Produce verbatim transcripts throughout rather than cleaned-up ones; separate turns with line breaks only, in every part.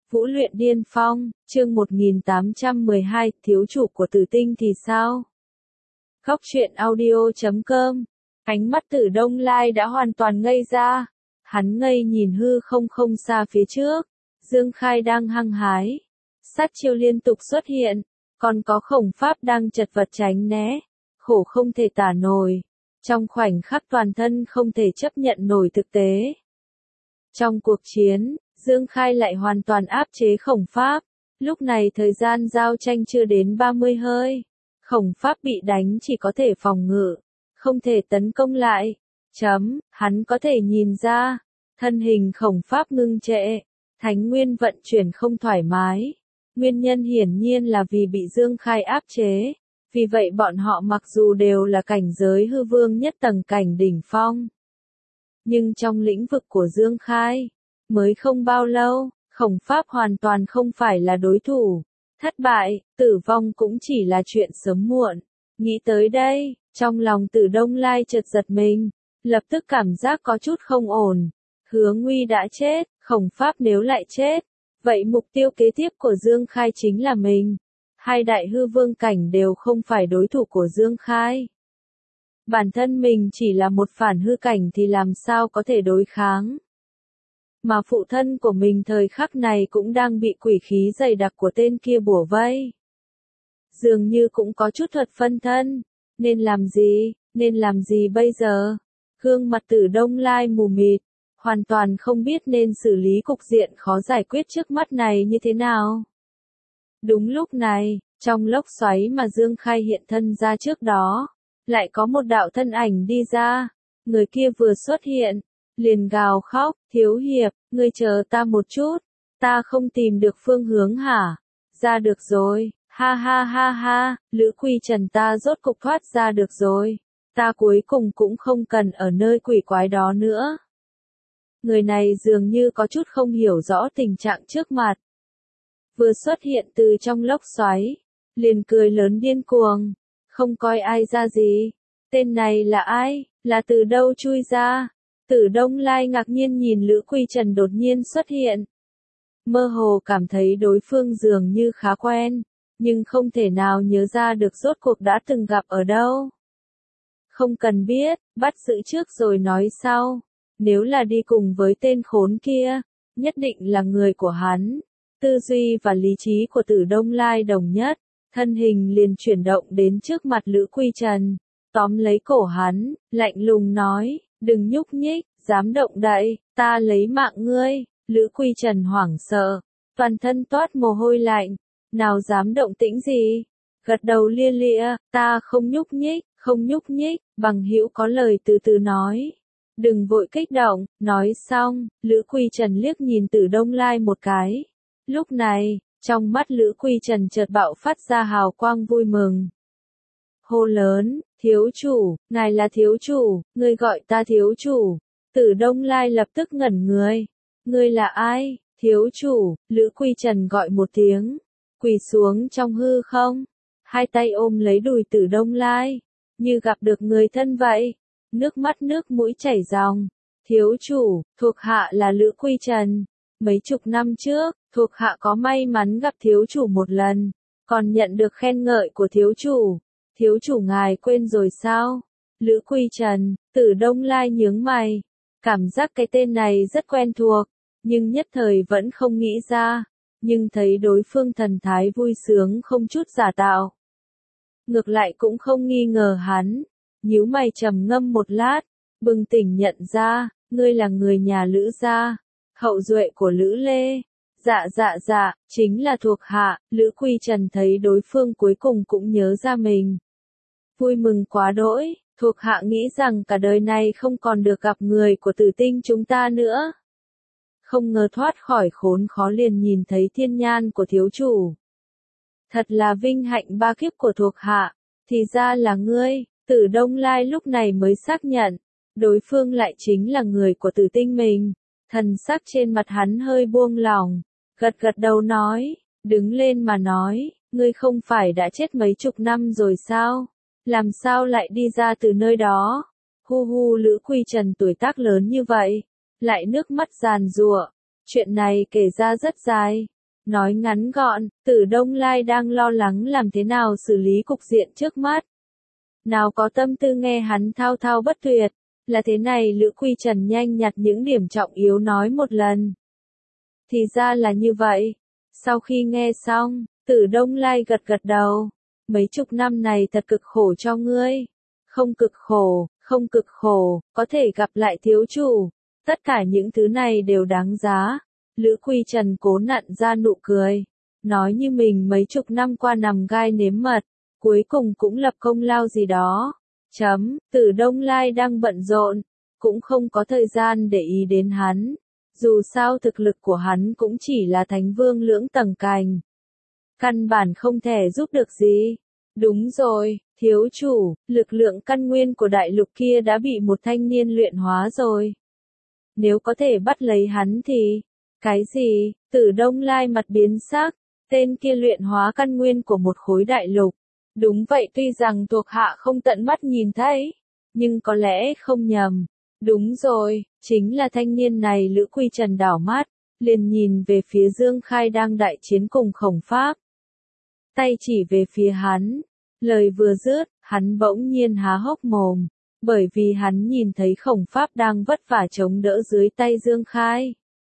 Vũ luyện điên phong, chương một nghìn tám trăm mười hai, thiếu chủ của tử tinh thì sao? Góc truyện audio chấm com. Ánh mắt Tử Đông Lai đã hoàn toàn ngây ra. Hắn ngây nhìn hư không không xa phía trước. Dương Khai đang hăng hái. Sát chiêu liên tục xuất hiện. Còn có Khổng Pháp đang chật vật tránh né. Khổ không thể tả nổi. Trong khoảnh khắc toàn thân không thể chấp nhận nổi thực tế. Trong cuộc chiến, Dương Khai lại hoàn toàn áp chế Khổng Pháp. Lúc này thời gian giao tranh chưa đến ba mươi hơi. Khổng Pháp bị đánh chỉ có thể phòng ngự, không thể tấn công lại. Chấm, hắn có thể nhìn ra, thân hình Khổng Pháp ngưng trệ, thánh nguyên vận chuyển không thoải mái. Nguyên nhân hiển nhiên là vì bị Dương Khai áp chế. Vì vậy bọn họ mặc dù đều là cảnh giới hư vương nhất tầng cảnh đỉnh phong. Nhưng trong lĩnh vực của Dương Khai, mới không bao lâu, Khổng Pháp hoàn toàn không phải là đối thủ. Thất bại, tử vong cũng chỉ là chuyện sớm muộn. Nghĩ tới đây, trong lòng Tử Đông Lai chợt giật mình, lập tức cảm giác có chút không ổn. Hứa Nguy đã chết, Khổng Pháp nếu lại chết, vậy mục tiêu kế tiếp của Dương Khai chính là mình. Hai đại hư vương cảnh đều không phải đối thủ của Dương Khai. Bản thân mình chỉ là một phản hư cảnh thì làm sao có thể đối kháng. Mà phụ thân của mình thời khắc này cũng đang bị quỷ khí dày đặc của tên kia bủa vây. Dường như cũng có chút thuật phân thân. Nên làm gì, nên làm gì bây giờ? Gương mặt Tử Đông Lai mù mịt, hoàn toàn không biết nên xử lý cục diện khó giải quyết trước mắt này như thế nào. Đúng lúc này, trong lốc xoáy mà Dương Khai hiện thân ra trước đó, lại có một đạo thân ảnh đi ra. Người kia vừa xuất hiện, liền gào khóc, thiếu hiệp, ngươi chờ ta một chút, ta không tìm được phương hướng hả? Ra được rồi, ha ha ha ha, Lữ Quy Trần ta rốt cục thoát ra được rồi, ta cuối cùng cũng không cần ở nơi quỷ quái đó nữa. Người này dường như có chút không hiểu rõ tình trạng trước mặt. Vừa xuất hiện từ trong lốc xoáy, liền cười lớn điên cuồng, không coi ai ra gì. Tên này là ai, là từ đâu chui ra? Tử Đông Lai ngạc nhiên nhìn Lữ Quy Trần đột nhiên xuất hiện. Mơ hồ cảm thấy đối phương dường như khá quen, nhưng không thể nào nhớ ra được rốt cuộc đã từng gặp ở đâu. Không cần biết, bắt giữ trước rồi nói sau. Nếu là đi cùng với tên khốn kia, nhất định là người của hắn. Tư duy và lý trí của Tử Đông Lai đồng nhất, thân hình liền chuyển động đến trước mặt Lữ Quy Trần, tóm lấy cổ hắn, lạnh lùng nói, đừng nhúc nhích, dám động đậy, ta lấy mạng ngươi. Lữ Quy Trần hoảng sợ, toàn thân toát mồ hôi lạnh, nào dám động tĩnh gì, gật đầu lia lịa, ta không nhúc nhích, không nhúc nhích, bằng hữu có lời từ từ nói. Đừng vội kích động, nói xong, Lữ Quy Trần liếc nhìn Tử Đông Lai một cái. Lúc này, trong mắt Lữ Quy Trần chợt bạo phát ra hào quang vui mừng. Hô lớn, thiếu chủ, ngài là thiếu chủ, ngươi gọi ta thiếu chủ. Tử Đông Lai lập tức ngẩn người. Ngươi là ai, thiếu chủ? Lữ Quy Trần gọi một tiếng, quỳ xuống trong hư không, hai tay ôm lấy đùi Tử Đông Lai, như gặp được người thân vậy. Nước mắt nước mũi chảy ròng. Thiếu chủ, thuộc hạ là Lữ Quy Trần. Mấy chục năm trước, thuộc hạ có may mắn gặp thiếu chủ một lần, còn nhận được khen ngợi của thiếu chủ. Thiếu chủ ngài quên rồi sao? Lữ Quy Trần, Tử Đông Lai nhướng mày, cảm giác cái tên này rất quen thuộc, nhưng nhất thời vẫn không nghĩ ra, nhưng thấy đối phương thần thái vui sướng không chút giả tạo. Ngược lại cũng không nghi ngờ hắn, nhíu mày trầm ngâm một lát, bừng tỉnh nhận ra, ngươi là người nhà Lữ gia, hậu duệ của Lữ Lê. Dạ dạ dạ, chính là thuộc hạ. Lữ Quy Trần thấy đối phương cuối cùng cũng nhớ ra mình. Vui mừng quá đỗi, thuộc hạ nghĩ rằng cả đời này không còn được gặp người của tử tinh chúng ta nữa. Không ngờ thoát khỏi khốn khó liền nhìn thấy thiên nhan của thiếu chủ. Thật là vinh hạnh ba kiếp của thuộc hạ, thì ra là ngươi. Tử Đông Lai lúc này mới xác nhận, đối phương lại chính là người của tử tinh mình. Thần sắc trên mặt hắn hơi buông lỏng, gật gật đầu nói, đứng lên mà nói, ngươi không phải đã chết mấy chục năm rồi sao? Làm sao lại đi ra từ nơi đó? Hu hu, Lữ Quy Trần tuổi tác lớn như vậy, lại nước mắt giàn giụa. Chuyện này kể ra rất dài, Nói ngắn gọn, Tử Đông Lai đang lo lắng làm thế nào xử lý cục diện trước mắt. Nào có tâm tư nghe hắn thao thao bất tuyệt, là thế này Lữ Quy Trần nhanh nhặt những điểm trọng yếu nói một lần. Thì ra là như vậy. Sau khi nghe xong, Tử Đông Lai gật gật đầu. Mấy chục năm này thật cực khổ cho ngươi. Không cực khổ, không cực khổ, có thể gặp lại thiếu chủ. Tất cả những thứ này đều đáng giá. Lữ Quy Trần cố nặn ra nụ cười. Nói như mình mấy chục năm qua nằm gai nếm mật. Cuối cùng cũng lập công lao gì đó. Chấm, Tử Đông Lai đang bận rộn. Cũng không có thời gian để ý đến hắn. Dù sao thực lực của hắn cũng chỉ là thánh vương lưỡng tầng cành. Căn bản không thể giúp được gì. Đúng rồi, thiếu chủ, lực lượng căn nguyên của đại lục kia đã bị một thanh niên luyện hóa rồi. Nếu có thể bắt lấy hắn thì... Cái gì? Tử Đông Lai mặt biến sắc. Tên kia luyện hóa căn nguyên của một khối đại lục. Đúng vậy, tuy rằng thuộc hạ không tận mắt nhìn thấy. Nhưng có lẽ không nhầm. Đúng rồi, chính là thanh niên này. Lữ Quy Trần đảo mắt, liền nhìn về phía Dương Khai đang đại chiến cùng Khổng Pháp. Tay chỉ về phía hắn. Lời vừa dứt, hắn bỗng nhiên há hốc mồm. Bởi vì hắn nhìn thấy Khổng Pháp đang vất vả chống đỡ dưới tay Dương Khai.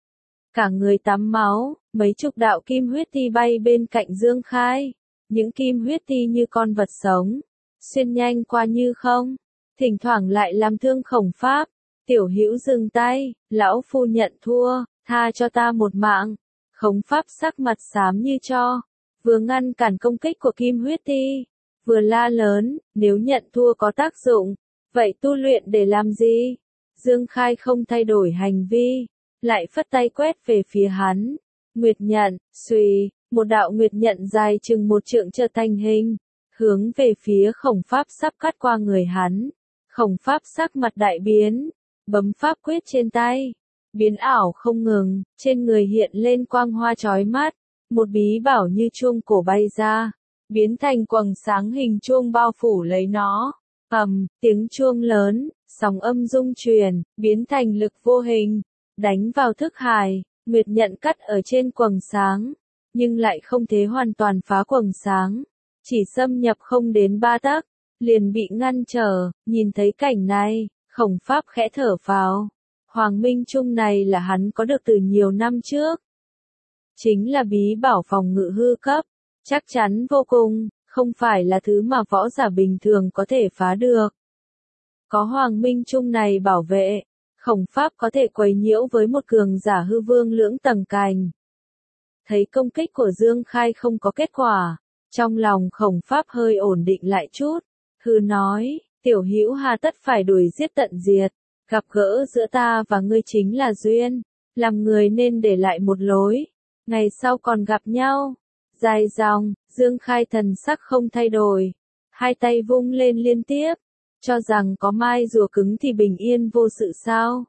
Cả người tắm máu, mấy chục đạo kim huyết ti bay bên cạnh Dương Khai. Những kim huyết ti như con vật sống. Xuyên nhanh qua như không. Thỉnh thoảng lại làm thương Khổng Pháp. Tiểu Hữu dừng tay, lão phu nhận thua, tha cho ta một mạng. Khổng Pháp sắc mặt xám như tro. Vừa ngăn cản công kích của kim huyết ti. Vừa la lớn, nếu nhận thua có tác dụng. Vậy tu luyện để làm gì? Dương Khai không thay đổi hành vi. Lại phất tay quét về phía hắn. Nguyệt nhận, xùy, một đạo nguyệt nhận dài chừng một trượng trở thành hình. Hướng về phía Khổng Pháp sắp cắt qua người hắn. Khổng Pháp sắc mặt đại biến. Bấm pháp quyết trên tay. Biến ảo không ngừng, trên người hiện lên quang hoa chói mắt. Một bí bảo như chuông cổ bay ra. Biến thành quầng sáng hình chuông bao phủ lấy nó. Ầm, tiếng chuông lớn, sóng âm rung truyền, biến thành lực vô hình. Đánh vào thức hải, nguyệt nhận cắt ở trên quầng sáng. Nhưng lại không thể hoàn toàn phá quầng sáng. Chỉ xâm nhập không đến ba tấc, liền bị ngăn trở. Nhìn thấy cảnh này, Khổng Pháp khẽ thở phào. Hoàng Minh Trung này là hắn có được từ nhiều năm trước. Chính là bí bảo phòng ngự hư cấp. Chắc chắn vô cùng, không phải là thứ mà võ giả bình thường có thể phá được. Có Hoàng Minh Trung này bảo vệ, Khổng Pháp có thể quấy nhiễu với một cường giả hư vương lưỡng tầng cành. Thấy công kích của Dương Khai không có kết quả, trong lòng Khổng Pháp hơi ổn định lại chút. Hư nói, Tiểu Hữu hà tất phải đuổi giết tận diệt. Gặp gỡ giữa ta và ngươi chính là duyên. Làm người nên để lại một lối. Ngày sau còn gặp nhau. Dài dòng, Dương Khai thần sắc không thay đổi. Hai tay vung lên liên tiếp. Cho rằng có mai rùa cứng thì bình yên vô sự sao?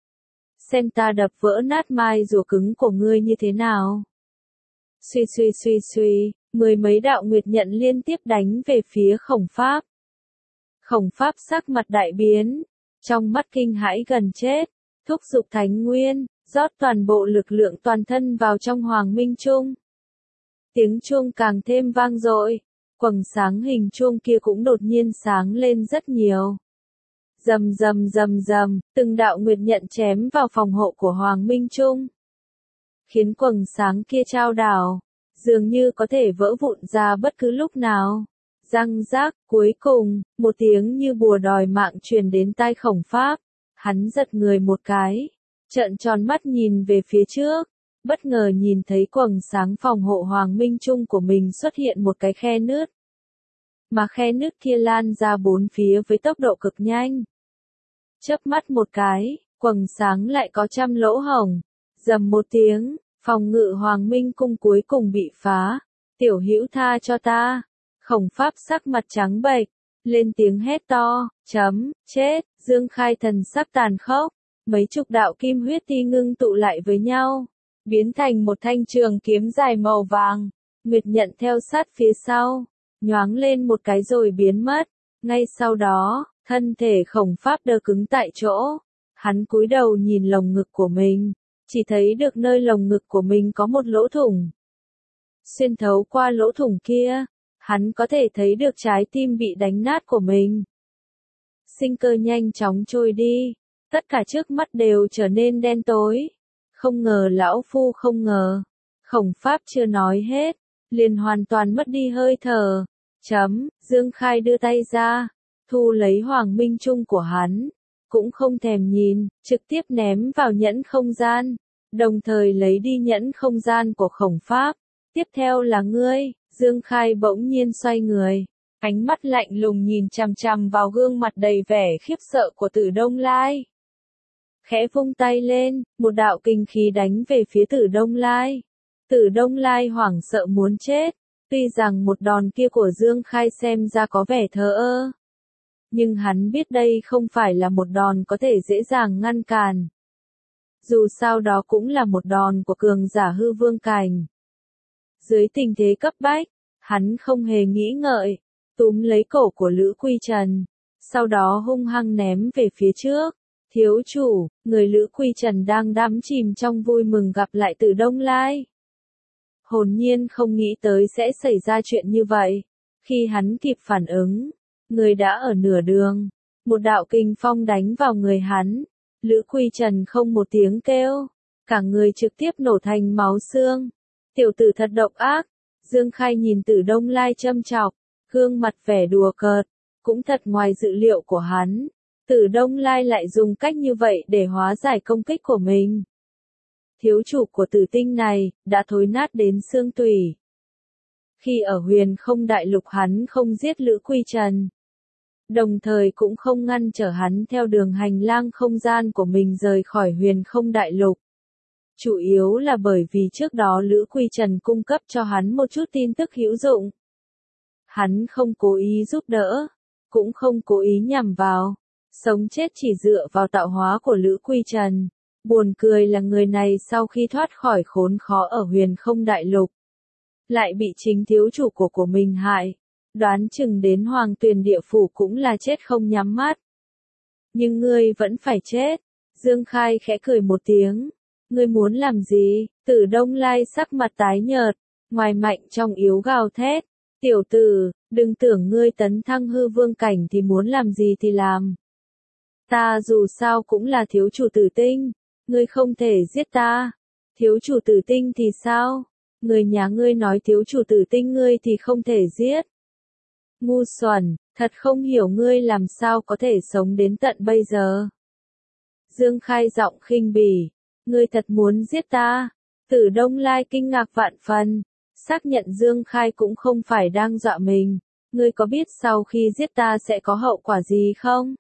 Xem ta đập vỡ nát mai rùa cứng của ngươi như thế nào? Suy suy suy suy, mười mấy đạo nguyệt nhận liên tiếp đánh về phía Khổng Pháp. Khổng Pháp sắc mặt đại biến. Trong mắt kinh hãi gần chết. Thúc giục thánh nguyên, rót toàn bộ lực lượng toàn thân vào trong Hoàng Minh Trung. Tiếng chuông càng thêm vang dội. Quầng sáng hình chuông kia cũng đột nhiên sáng lên rất nhiều. Rầm rầm rầm rầm, từng đạo nguyệt nhận chém vào phòng hộ của Hoàng Minh Trung. Khiến quầng sáng kia chao đảo, dường như có thể vỡ vụn ra bất cứ lúc nào. Răng rác, cuối cùng, một tiếng như bùa đòi mạng truyền đến tai Khổng Pháp. Hắn giật người một cái, trợn tròn mắt nhìn về phía trước. Bất ngờ nhìn thấy quầng sáng phòng hộ Hoàng Minh Trung của mình xuất hiện một cái khe nứt. Mà khe nứt kia lan ra bốn phía với tốc độ cực nhanh. Chớp mắt một cái, quầng sáng lại có trăm lỗ hổng. Rầm một tiếng, phòng ngự Hoàng Minh Cung cuối cùng bị phá. Tiểu Hữu tha cho ta. Khổng Pháp sắc mặt trắng bệch, lên tiếng hét to, chấm, chết. Dương Khai thần sắc tàn khốc. Mấy chục đạo kim huyết ti ngưng tụ lại với nhau. Biến thành một thanh trường kiếm dài màu vàng. Nguyệt nhận theo sát phía sau. Nhoáng lên một cái rồi biến mất. Ngay sau đó, thân thể Khổng Pháp đơ cứng tại chỗ. Hắn cúi đầu nhìn lồng ngực của mình. Chỉ thấy được nơi lồng ngực của mình có một lỗ thủng. Xuyên thấu qua lỗ thủng kia, hắn có thể thấy được trái tim bị đánh nát của mình. Sinh cơ nhanh chóng trôi đi, tất cả trước mắt đều trở nên đen tối. Không ngờ lão phu không ngờ. Khổng Pháp chưa nói hết, liền hoàn toàn mất đi hơi thở. Chấm, Dương Khai đưa tay ra, thu lấy Hoàng Minh Trung của hắn, cũng không thèm nhìn, trực tiếp ném vào nhẫn không gian, đồng thời lấy đi nhẫn không gian của Khổng Pháp. Tiếp theo là ngươi. Dương Khai bỗng nhiên xoay người, ánh mắt lạnh lùng nhìn chằm chằm vào gương mặt đầy vẻ khiếp sợ của Tử Đông Lai. Khẽ vung tay lên, một đạo kinh khí đánh về phía Tử Đông Lai. Tử Đông Lai hoảng sợ muốn chết, tuy rằng một đòn kia của Dương Khai xem ra có vẻ thờ ơ. Nhưng hắn biết đây không phải là một đòn có thể dễ dàng ngăn cản. Dù sao đó cũng là một đòn của cường giả hư vương cảnh. Dưới tình thế cấp bách, hắn không hề nghĩ ngợi, túm lấy cổ của Lữ Quy Trần, sau đó hung hăng ném về phía trước. Thiếu chủ, người Lữ Quy Trần đang đắm chìm trong vui mừng gặp lại Tử Đông Lai. Hồn nhiên không nghĩ tới sẽ xảy ra chuyện như vậy. Khi hắn kịp phản ứng, người đã ở nửa đường. Một đạo kình phong đánh vào người hắn. Lữ Quy Trần không một tiếng kêu, cả người trực tiếp nổ thành máu xương. Tiểu tử thật độc ác. Dương Khai nhìn Tử Đông Lai châm chọc, gương mặt vẻ đùa cợt, cũng thật ngoài dự liệu của hắn. Tử Đông Lai lại dùng cách như vậy để hóa giải công kích của mình. Thiếu chủ của tử tinh này, đã thối nát đến xương tủy. Khi ở Huyền Không Đại Lục hắn không giết Lữ Quy Trần. Đồng thời cũng không ngăn trở hắn theo đường hành lang không gian của mình rời khỏi Huyền Không Đại Lục. Chủ yếu là bởi vì trước đó Lữ Quy Trần cung cấp cho hắn một chút tin tức hữu dụng. Hắn không cố ý giúp đỡ, cũng không cố ý nhằm vào. Sống chết chỉ dựa vào tạo hóa của Lữ Quy Trần. Buồn cười là người này sau khi thoát khỏi khốn khó ở Huyền Không Đại Lục, lại bị chính thiếu chủ của của mình hại. Đoán chừng đến Hoàng Tuyền Địa Phủ cũng là chết không nhắm mắt. Nhưng ngươi vẫn phải chết. Dương Khai khẽ cười một tiếng. Ngươi muốn làm gì? Tử Đông Lai sắc mặt tái nhợt, ngoài mạnh trong yếu gào thét. Tiểu tử, đừng tưởng ngươi tấn thăng hư vương cảnh thì muốn làm gì thì làm. Ta dù sao cũng là thiếu chủ tử tinh, ngươi không thể giết ta. Thiếu chủ tử tinh thì sao? Người nhà ngươi nói thiếu chủ tử tinh ngươi thì không thể giết. Ngu xuẩn, thật không hiểu ngươi làm sao có thể sống đến tận bây giờ. Dương Khai giọng khinh bỉ, ngươi thật muốn giết ta? Tử Đông Lai kinh ngạc vạn phần, xác nhận Dương Khai cũng không phải đang dọa mình. Ngươi có biết sau khi giết ta sẽ có hậu quả gì không?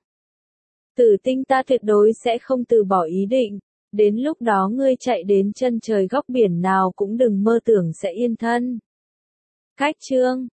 Tử tinh ta tuyệt đối sẽ không từ bỏ ý định, đến lúc đó ngươi chạy đến chân trời góc biển nào cũng đừng mơ tưởng sẽ yên thân. Cách chương